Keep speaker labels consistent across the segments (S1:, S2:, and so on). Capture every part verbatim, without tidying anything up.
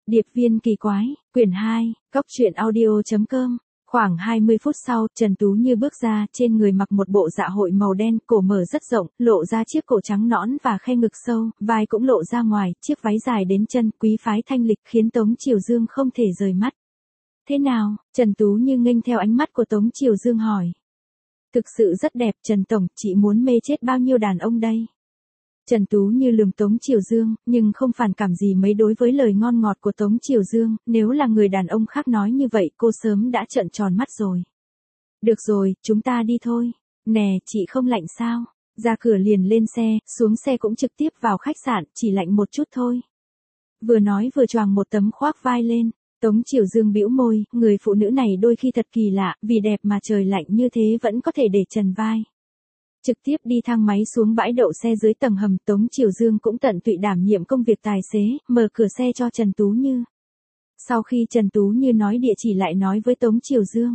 S1: Điệp viên kỳ quái, quyển hai, cóc truyện audio chấm com. Khoảng hai mươi phút sau, Trần Tú Như bước ra, trên người mặc một bộ dạ hội màu đen, cổ mở rất rộng, lộ ra chiếc cổ trắng nõn và khe ngực sâu, vai cũng lộ ra ngoài, chiếc váy dài đến chân, quý phái thanh lịch, khiến Tống Triều Dương không thể rời mắt. Thế nào? Trần Tú Như nghênh theo ánh mắt của Tống Triều Dương hỏi. Thực sự rất đẹp, Trần Tổng, chị muốn mê chết bao nhiêu đàn ông đây? Trần Tú Như lườm Tống Triều Dương, nhưng không phản cảm gì mấy đối với lời ngon ngọt của Tống Triều Dương, nếu là người đàn ông khác nói như vậy cô sớm đã trợn tròn mắt rồi. Được rồi, chúng ta đi thôi. Nè, chị không lạnh sao? Ra cửa liền lên xe, xuống xe cũng trực tiếp vào khách sạn, chỉ lạnh một chút thôi. Vừa nói vừa choàng một tấm khoác vai lên. Tống Triều Dương bĩu môi, người phụ nữ này đôi khi thật kỳ lạ, vì đẹp mà trời lạnh như thế vẫn có thể để trần vai. Trực tiếp đi thang máy xuống bãi đậu xe dưới tầng hầm, Tống Triều Dương cũng tận tụy đảm nhiệm công việc tài xế, mở cửa xe cho Trần Tú Như. Sau khi Trần Tú Như nói địa chỉ lại nói với Tống Triều Dương.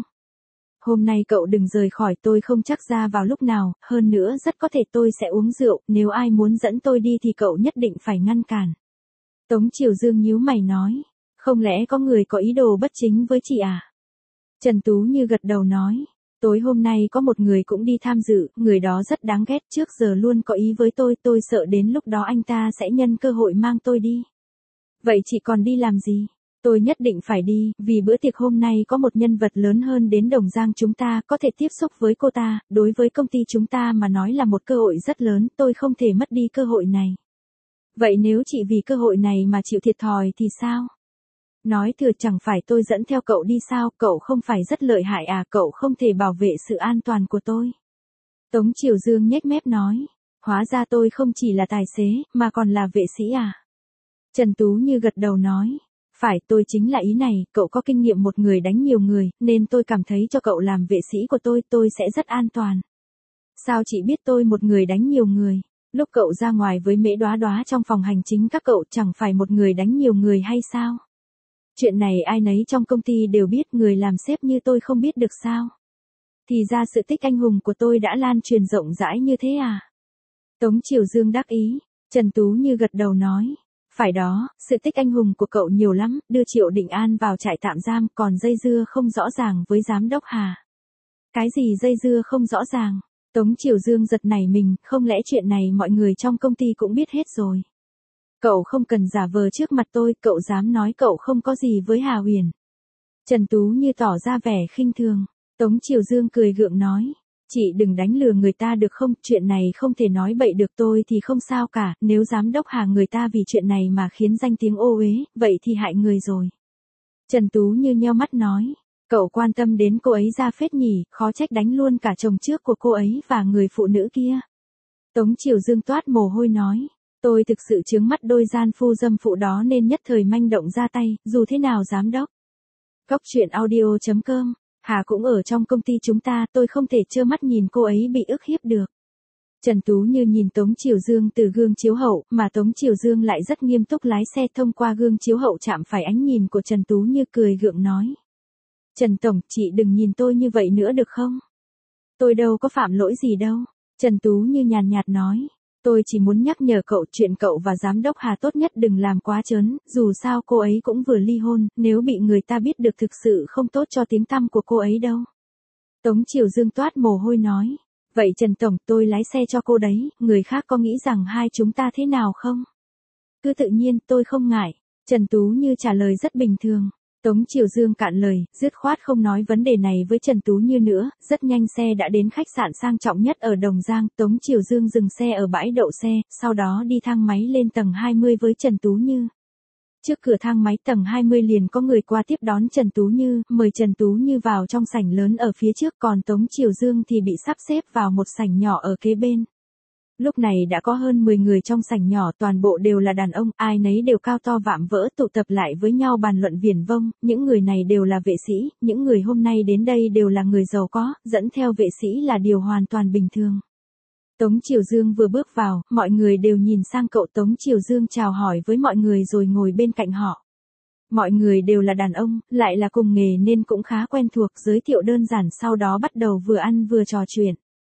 S1: Hôm nay cậu đừng rời khỏi, tôi không chắc ra vào lúc nào, hơn nữa rất có thể tôi sẽ uống rượu, nếu ai muốn dẫn tôi đi thì cậu nhất định phải ngăn cản. Tống Triều Dương nhíu mày nói, không lẽ có người có ý đồ bất chính với chị à? Trần Tú Như gật đầu nói. Tối hôm nay có một người cũng đi tham dự, người đó rất đáng ghét, trước giờ luôn có ý với tôi, tôi sợ đến lúc đó anh ta sẽ nhân cơ hội mang tôi đi. Vậy chị còn đi làm gì? Tôi nhất định phải đi, vì bữa tiệc hôm nay có một nhân vật lớn hơn đến Đồng Giang chúng ta, có thể tiếp xúc với cô ta, đối với công ty chúng ta mà nói là một cơ hội rất lớn, tôi không thể mất đi cơ hội này. Vậy nếu chị vì cơ hội này mà chịu thiệt thòi thì sao? Nói thừa chẳng phải tôi dẫn theo cậu đi sao, cậu không phải rất lợi hại à, cậu không thể bảo vệ sự an toàn của tôi. Tống Triều Dương nhếch mép nói, hóa ra tôi không chỉ là tài xế, mà còn là vệ sĩ à. Trần Tú Như gật đầu nói, phải, tôi chính là ý này, cậu có kinh nghiệm một người đánh nhiều người, nên tôi cảm thấy cho cậu làm vệ sĩ của tôi, tôi sẽ rất an toàn. Sao chị biết tôi một người đánh nhiều người? Lúc cậu ra ngoài với Mễ Đóa Đóa trong phòng hành chính các cậu chẳng phải một người đánh nhiều người hay sao? Chuyện này ai nấy trong công ty đều biết, người làm sếp như tôi không biết được sao? Thì ra sự tích anh hùng của tôi đã lan truyền rộng rãi như thế à? Tống Triều Dương đắc ý, Trần Tú Như gật đầu nói, phải đó, sự tích anh hùng của cậu nhiều lắm, đưa Triệu Định An vào trại tạm giam, còn dây dưa không rõ ràng với giám đốc Hà. Cái gì dây dưa không rõ ràng? Tống Triều Dương giật nảy mình, không lẽ chuyện này mọi người trong công ty cũng biết hết rồi? Cậu không cần giả vờ trước mặt tôi, cậu dám nói cậu không có gì với Hà Huyền. Trần Tú Như tỏ ra vẻ khinh thường. Tống Triều Dương cười gượng nói, chị đừng đánh lừa người ta được không, chuyện này không thể nói bậy được, tôi thì không sao cả, nếu giám đốc Hà người ta vì chuyện này mà khiến danh tiếng ô uế, vậy thì hại người rồi. Trần Tú Như nheo mắt nói, cậu quan tâm đến cô ấy ra phết nhỉ, khó trách đánh luôn cả chồng trước của cô ấy và người phụ nữ kia. Tống Triều Dương toát mồ hôi nói, tôi thực sự chướng mắt đôi gian phu dâm phụ đó nên nhất thời manh động ra tay, dù thế nào giám đốc. Cóc truyện audio chấm com, Hà cũng ở trong công ty chúng ta, tôi không thể trơ mắt nhìn cô ấy bị ức hiếp được. Trần Tú Như nhìn Tống Triều Dương từ gương chiếu hậu, mà Tống Triều Dương lại rất nghiêm túc lái xe thông qua gương chiếu hậu chạm phải ánh nhìn của Trần Tú Như, cười gượng nói. Trần Tổng, chị đừng nhìn tôi như vậy nữa được không? Tôi đâu có phạm lỗi gì đâu. Trần Tú Như nhàn nhạt nói. Tôi chỉ muốn nhắc nhở cậu, chuyện cậu và giám đốc Hà tốt nhất đừng làm quá trớn, dù sao cô ấy cũng vừa ly hôn, nếu bị người ta biết được thực sự không tốt cho tiếng tăm của cô ấy đâu. Tống Triều Dương toát mồ hôi nói, vậy Trần Tổng, tôi lái xe cho cô đấy, người khác có nghĩ rằng hai chúng ta thế nào không? Cứ tự nhiên, tôi không ngại. Trần Tú Như trả lời rất bình thường. Tống Triều Dương cạn lời, dứt khoát không nói vấn đề này với Trần Tú Như nữa, rất nhanh xe đã đến khách sạn sang trọng nhất ở Đồng Giang, Tống Triều Dương dừng xe ở bãi đậu xe, sau đó đi thang máy lên tầng hai mươi với Trần Tú Như. Trước cửa thang máy tầng hai mươi liền có người qua tiếp đón Trần Tú Như, mời Trần Tú Như vào trong sảnh lớn ở phía trước, còn Tống Triều Dương thì bị sắp xếp vào một sảnh nhỏ ở kế bên. Lúc này đã có hơn mười người trong sảnh nhỏ, toàn bộ đều là đàn ông, ai nấy đều cao to vạm vỡ, tụ tập lại với nhau bàn luận viển vông, những người này đều là vệ sĩ, những người hôm nay đến đây đều là người giàu có, dẫn theo vệ sĩ là điều hoàn toàn bình thường. Tống Triều Dương vừa bước vào, mọi người đều nhìn sang cậu, Tống Triều Dương chào hỏi với mọi người rồi ngồi bên cạnh họ. Mọi người đều là đàn ông, lại là cùng nghề nên cũng khá quen thuộc, giới thiệu đơn giản sau đó bắt đầu vừa ăn vừa trò chuyện.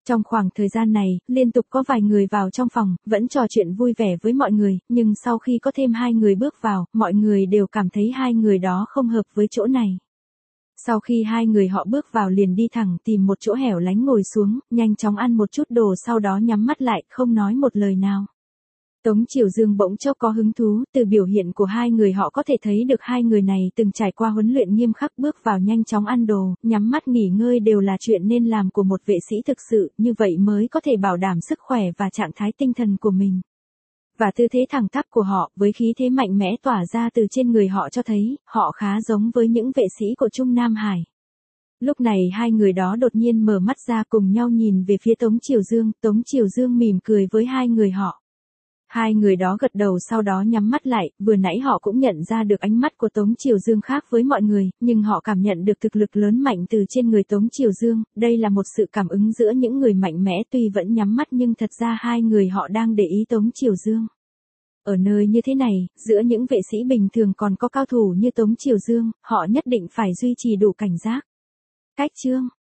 S1: Trong khoảng thời gian này, liên tục có vài người vào trong phòng, vẫn trò chuyện vui vẻ với mọi người, nhưng sau khi có thêm hai người bước vào, mọi người đều cảm thấy hai người đó không hợp với chỗ này. Sau khi hai người họ bước vào liền đi thẳng tìm một chỗ hẻo lánh ngồi xuống, nhanh chóng ăn một chút đồ sau đó nhắm mắt lại, không nói một lời nào. Tống Triều Dương bỗng chốc có hứng thú, từ biểu hiện của hai người họ có thể thấy được hai người này từng trải qua huấn luyện nghiêm khắc, bước vào nhanh chóng ăn đồ, nhắm mắt nghỉ ngơi đều là chuyện nên làm của một vệ sĩ thực sự, như vậy mới có thể bảo đảm sức khỏe và trạng thái tinh thần của mình. Và tư thế thẳng tắp của họ, với khí thế mạnh mẽ tỏa ra từ trên người họ cho thấy, họ khá giống với những vệ sĩ của Trung Nam Hải. Lúc này hai người đó đột nhiên mở mắt ra cùng nhau nhìn về phía Tống Triều Dương, Tống Triều Dương mỉm cười với hai người họ. Hai người đó gật đầu sau đó nhắm mắt lại, vừa nãy họ cũng nhận ra được ánh mắt của Tống Triều Dương khác với mọi người, nhưng họ cảm nhận được thực lực lớn mạnh từ trên người Tống Triều Dương, đây là một sự cảm ứng giữa những người mạnh mẽ tuy vẫn nhắm mắt nhưng thật ra hai người họ đang để ý Tống Triều Dương. Ở nơi như thế này, giữa những vệ sĩ bình thường còn có cao thủ như Tống Triều Dương, họ nhất định phải duy trì đủ cảnh giác. Cách chương